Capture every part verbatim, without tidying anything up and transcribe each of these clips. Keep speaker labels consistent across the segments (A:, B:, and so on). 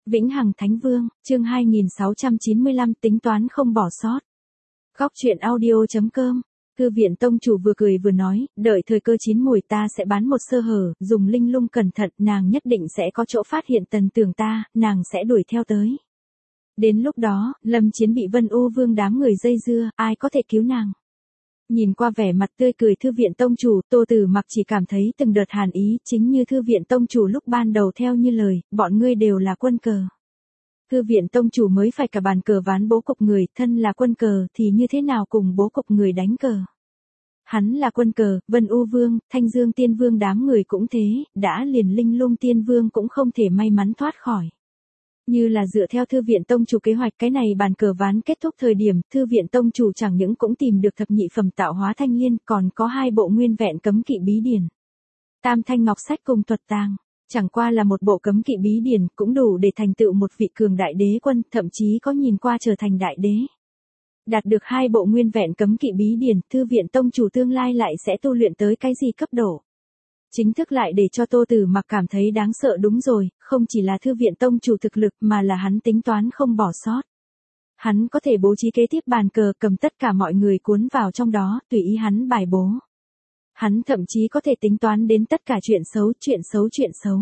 A: Vĩnh Hằng Thánh Vương, chương hai nghìn sáu trăm chín mươi lăm tính toán không bỏ sót. Góc truyện audio chấm com. Thư viện tông chủ vừa cười vừa nói, đợi thời cơ chín mùi ta sẽ bán một sơ hở, dùng linh lung cẩn thận, nàng nhất định sẽ có chỗ phát hiện Tần Tường ta, nàng sẽ đuổi theo tới. Đến lúc đó, Lâm Chiến bị Vân U Vương đám người dây dưa, ai có thể cứu nàng. Nhìn qua vẻ mặt tươi cười thư viện tông chủ, Tô Tử Mặc chỉ cảm thấy từng đợt hàn ý, chính như thư viện tông chủ lúc ban đầu theo như lời, bọn ngươi đều là quân cờ. Thư viện tông chủ mới phải cả bàn cờ ván bố cục người, thân là quân cờ thì như thế nào cùng bố cục người đánh cờ. Hắn là quân cờ, Vân U Vương, Thanh Dương Tiên Vương đám người cũng thế, đã liền Linh Lung Tiên Vương cũng không thể may mắn thoát khỏi. Như là dựa theo thư viện tông chủ kế hoạch, cái này bàn cờ ván kết thúc thời điểm, thư viện tông chủ chẳng những cũng tìm được thập nhị phẩm tạo hóa thanh liên, còn có hai bộ nguyên vẹn cấm kỵ bí điển. Tam thanh ngọc sách cùng thuật tàng, chẳng qua là một bộ cấm kỵ bí điển, cũng đủ để thành tựu một vị cường đại đế quân, thậm chí có nhìn qua trở thành đại đế. Đạt được hai bộ nguyên vẹn cấm kỵ bí điển, thư viện tông chủ tương lai lại sẽ tu luyện tới cái gì cấp độ. Chính thức lại để cho Tô Tử Mặc cảm thấy đáng sợ đúng rồi, không chỉ là thư viện tông chủ thực lực mà là hắn tính toán không bỏ sót. Hắn có thể bố trí kế tiếp bàn cờ, cầm tất cả mọi người cuốn vào trong đó, tùy ý hắn bài bố. Hắn thậm chí có thể tính toán đến tất cả chuyện xấu, chuyện xấu, chuyện xấu.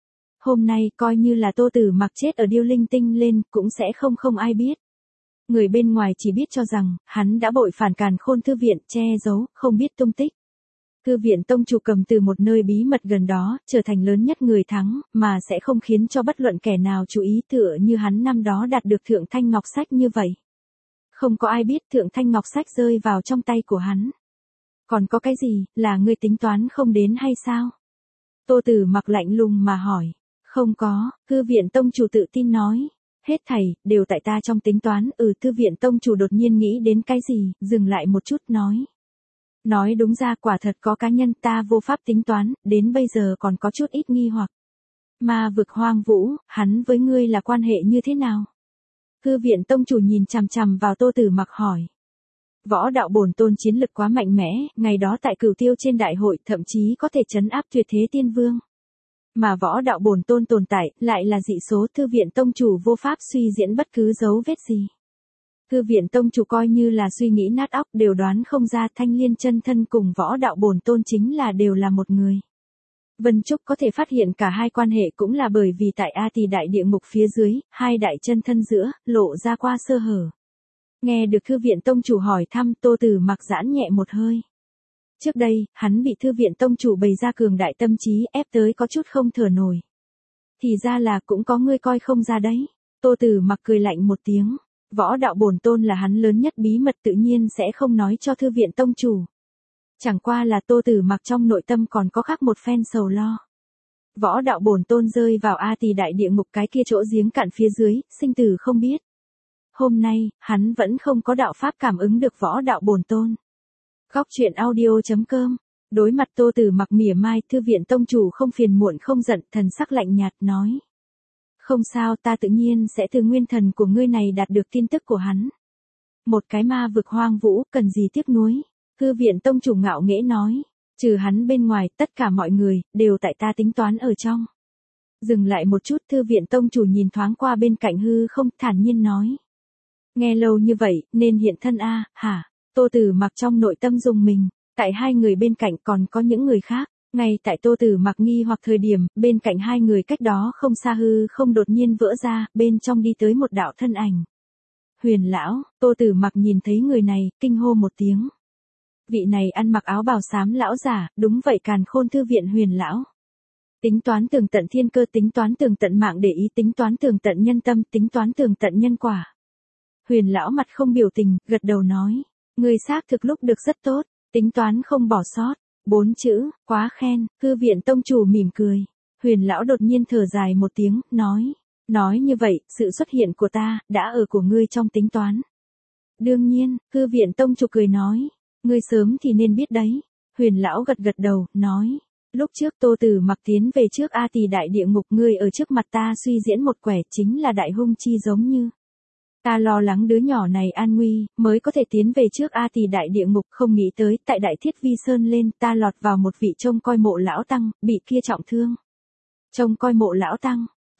A: Hôm nay coi như là Tô Tử Mặc chết ở Điêu Linh Tinh lên, cũng sẽ không không ai biết. Người bên ngoài chỉ biết cho rằng, hắn đã bội phản Càn Khôn thư viện, che giấu, không biết tung tích. Thư viện tông chủ cầm từ một nơi bí mật gần đó, trở thành lớn nhất người thắng, mà sẽ không khiến cho bất luận kẻ nào chú ý, tựa như hắn năm đó đạt được Thượng Thanh Ngọc Sách như vậy. Không có ai biết Thượng Thanh Ngọc Sách rơi vào trong tay của hắn. Còn có cái gì, là ngươi tính toán không đến hay sao? Tô Tử Mặc lạnh lùng mà hỏi. Không có, thư viện tông chủ tự tin nói. Hết thảy, đều tại ta trong tính toán. Ừ, thư viện tông chủ đột nhiên nghĩ đến cái gì, dừng lại một chút nói. Nói đúng ra quả thật có cá nhân ta vô pháp tính toán, đến bây giờ còn có chút ít nghi hoặc. Ma vực hoang vũ, hắn với ngươi là quan hệ như thế nào? Thư viện tông chủ nhìn chằm chằm vào Tô Tử Mặc hỏi. Võ đạo bổn tôn chiến lực quá mạnh mẽ, ngày đó tại Cửu Tiêu trên đại hội thậm chí có thể trấn áp tuyệt thế tiên vương. Mà võ đạo bổn tôn tồn tại, lại là dị số, thư viện tông chủ vô pháp suy diễn bất cứ dấu vết gì. Thư viện tông chủ coi như là suy nghĩ nát óc đều đoán không ra Thanh Liên chân thân cùng võ đạo bổn tôn chính là đều là một người. Vân Trúc có thể phát hiện cả hai quan hệ cũng là bởi vì tại A Tỳ đại địa ngục phía dưới, hai đại chân thân giữa, lộ ra qua sơ hở. Nghe được thư viện tông chủ hỏi thăm, Tô Tử Mặc giãn nhẹ một hơi. Trước đây, hắn bị thư viện tông chủ bày ra cường đại tâm trí ép tới có chút không thở nổi. Thì ra là cũng có ngươi coi không ra đấy. Tô Tử Mặc cười lạnh một tiếng. Võ đạo bổn tôn là hắn lớn nhất bí mật tự nhiên sẽ không nói cho thư viện tông chủ. Chẳng qua là Tô Tử Mặc trong nội tâm còn có khác một phen sầu lo. Võ đạo bổn tôn rơi vào A Tỳ đại địa ngục cái kia chỗ giếng cạn phía dưới, sinh tử không biết. Hôm nay, hắn vẫn không có đạo pháp cảm ứng được võ đạo bổn tôn. Góc truyện audio chấm com. Đối mặt Tô Tử Mặc mỉa mai, thư viện tông chủ không phiền muộn không giận, thần sắc lạnh nhạt nói. Không sao, ta tự nhiên sẽ từ nguyên thần của ngươi này đạt được tin tức của hắn. Một cái ma vực hoang vũ, cần gì tiếc nuối. Thư viện tông chủ ngạo nghễ nói. Trừ hắn bên ngoài, tất cả mọi người, đều tại ta tính toán ở trong. Dừng lại một chút, thư viện tông chủ nhìn thoáng qua bên cạnh hư không, thản nhiên nói. Nghe lâu như vậy, nên hiện thân a à, hả? Tô Tử Mặc trong nội tâm dùng mình, tại hai người bên cạnh còn có những người khác. Ngay tại Tô Tử Mặc nghi hoặc thời điểm, bên cạnh hai người cách đó không xa hư không đột nhiên vỡ ra, bên trong đi tới một đạo thân ảnh. Huyền lão, Tô Tử Mặc nhìn thấy người này, kinh hô một tiếng. Vị này ăn mặc áo bào xám lão giả, đúng vậy Càn Khôn thư viện Huyền lão. Tính toán tường tận thiên cơ, tính toán tường tận mạng để ý, tính toán tường tận nhân tâm, tính toán tường tận nhân quả. Huyền lão mặt không biểu tình, gật đầu nói, người xác thực lúc được rất tốt, tính toán không bỏ sót. Bốn chữ, quá khen, thư viện tông chủ mỉm cười. Huyền lão đột nhiên thở dài một tiếng, nói. Nói như vậy, sự xuất hiện của ta, đã ở của ngươi trong tính toán. Đương nhiên, thư viện tông chủ cười nói. Ngươi sớm thì nên biết đấy. Huyền lão gật gật đầu, nói. Lúc trước Tô Tử Mặc tiến về trước A Tỳ đại địa ngục, ngươi ở trước mặt ta suy diễn một quẻ chính là đại hung chi giống như. Ta lo lắng đứa nhỏ này an nguy, mới có thể tiến về trước A Tỳ đại địa ngục, không nghĩ tới, tại đại thiết vi sơn lên, ta lọt vào một vị trông coi mộ lão tăng, bị kia trọng thương. Trông coi mộ lão tăng,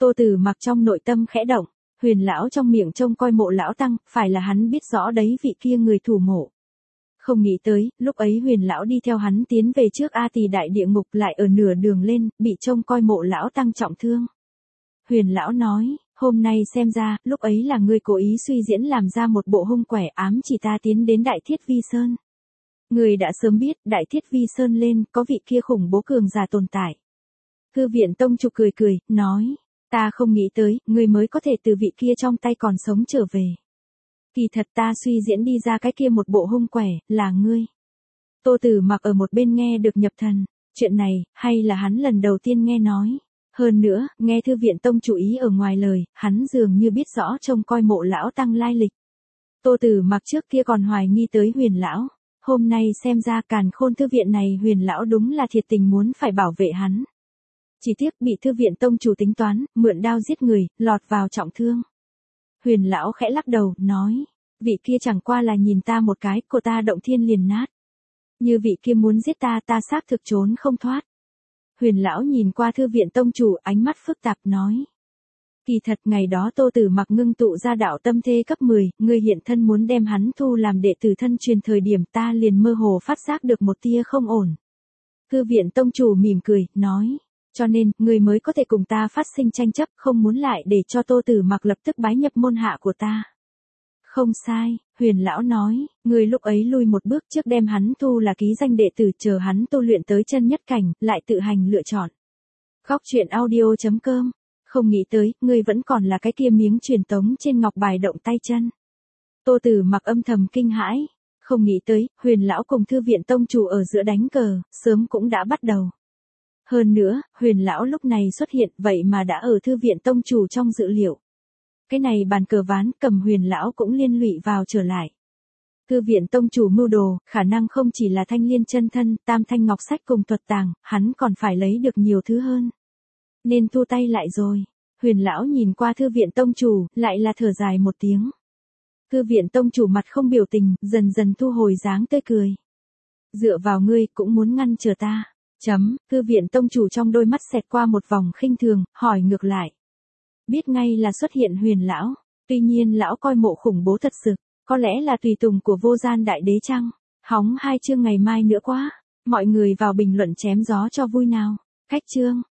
A: Tô Tử Mặc trong nội tâm khẽ động, Huyền lão trong miệng trông coi Mộ lão tăng, phải là hắn biết rõ đấy vị kia người thủ mộ. Không nghĩ tới, lúc ấy Huyền lão đi theo hắn tiến về trước A Tỳ đại địa ngục, lại ở nửa đường lên, bị trông coi Mộ lão tăng trọng thương. Huyền lão nói, hôm nay xem ra, lúc ấy là ngươi cố ý suy diễn làm ra một bộ hung quẻ ám chỉ ta tiến đến Đại Thiết Vi Sơn. Ngươi đã sớm biết, Đại Thiết Vi Sơn lên, có vị kia khủng bố cường giả tồn tại. Thư viện tông chủ cười cười, nói, ta không nghĩ tới, ngươi mới có thể từ vị kia trong tay còn sống trở về. Kỳ thật ta suy diễn đi ra cái kia một bộ hung quẻ, là ngươi. Tô Tử Mặc ở một bên nghe được nhập thần, chuyện này, hay là hắn lần đầu tiên nghe nói. Hơn nữa, nghe thư viện tông chủ ý ở ngoài lời, hắn dường như biết rõ trông coi Mộ lão tăng lai lịch. Tô Tử Mặc trước kia còn hoài nghi tới Huyền lão, hôm nay xem ra càn khôn thư viện này Huyền lão đúng là thiệt tình muốn phải bảo vệ hắn. Chỉ tiếc bị thư viện tông chủ tính toán, mượn đao giết người, lọt vào trọng thương. Huyền lão khẽ lắc đầu, nói, vị kia chẳng qua là nhìn ta một cái, cô ta động thiên liền nát. Như vị kia muốn giết ta, ta xác thực trốn không thoát. Huyền lão nhìn qua thư viện tông chủ, ánh mắt phức tạp nói. Kỳ thật ngày đó Tô Tử Mặc ngưng tụ ra đạo tâm thế cấp mười, ngươi hiện thân muốn đem hắn thu làm đệ tử thân truyền, thời điểm ta liền mơ hồ phát giác được một tia không ổn. Thư viện tông chủ mỉm cười, nói. Cho nên, ngươi mới có thể cùng ta phát sinh tranh chấp, không muốn lại để cho Tô Tử Mặc lập tức bái nhập môn hạ của ta. Không sai, Huyền lão nói, ngươi lúc ấy lui một bước trước đem hắn thu là ký danh đệ tử, chờ hắn tu luyện tới chân nhất cảnh, lại tự hành lựa chọn. Góc truyện audio chấm com, không nghĩ tới, ngươi vẫn còn là cái kia miếng truyền tống trên ngọc bài động tay chân. Tô Tử Mặc âm thầm kinh hãi, không nghĩ tới, Huyền lão cùng thư viện tông chủ ở giữa đánh cờ, sớm cũng đã bắt đầu. Hơn nữa, Huyền lão lúc này xuất hiện, vậy mà đã ở thư viện tông chủ trong dự liệu. Cái này bàn cờ ván cầm Huyền lão cũng liên lụy vào trở lại. Thư viện tông chủ mưu đồ, khả năng không chỉ là thanh liên chân thân, tam thanh ngọc sách cùng thuật tàng, hắn còn phải lấy được nhiều thứ hơn. Nên thu tay lại rồi. Huyền lão nhìn qua thư viện tông chủ, lại là thở dài một tiếng. Thư viện tông chủ mặt không biểu tình, dần dần thu hồi dáng tươi cười. Dựa vào ngươi cũng muốn ngăn trở ta. Chấm, thư viện tông chủ trong đôi mắt xẹt qua một vòng khinh thường, hỏi ngược lại. Biết ngay là xuất hiện Huyền lão, tuy nhiên lão coi Mộ khủng bố thật sự, có lẽ là tùy tùng của vô gian đại đế chăng? Hóng hai chương ngày mai nữa quá, mọi người vào bình luận chém gió cho vui nào. Cách chương.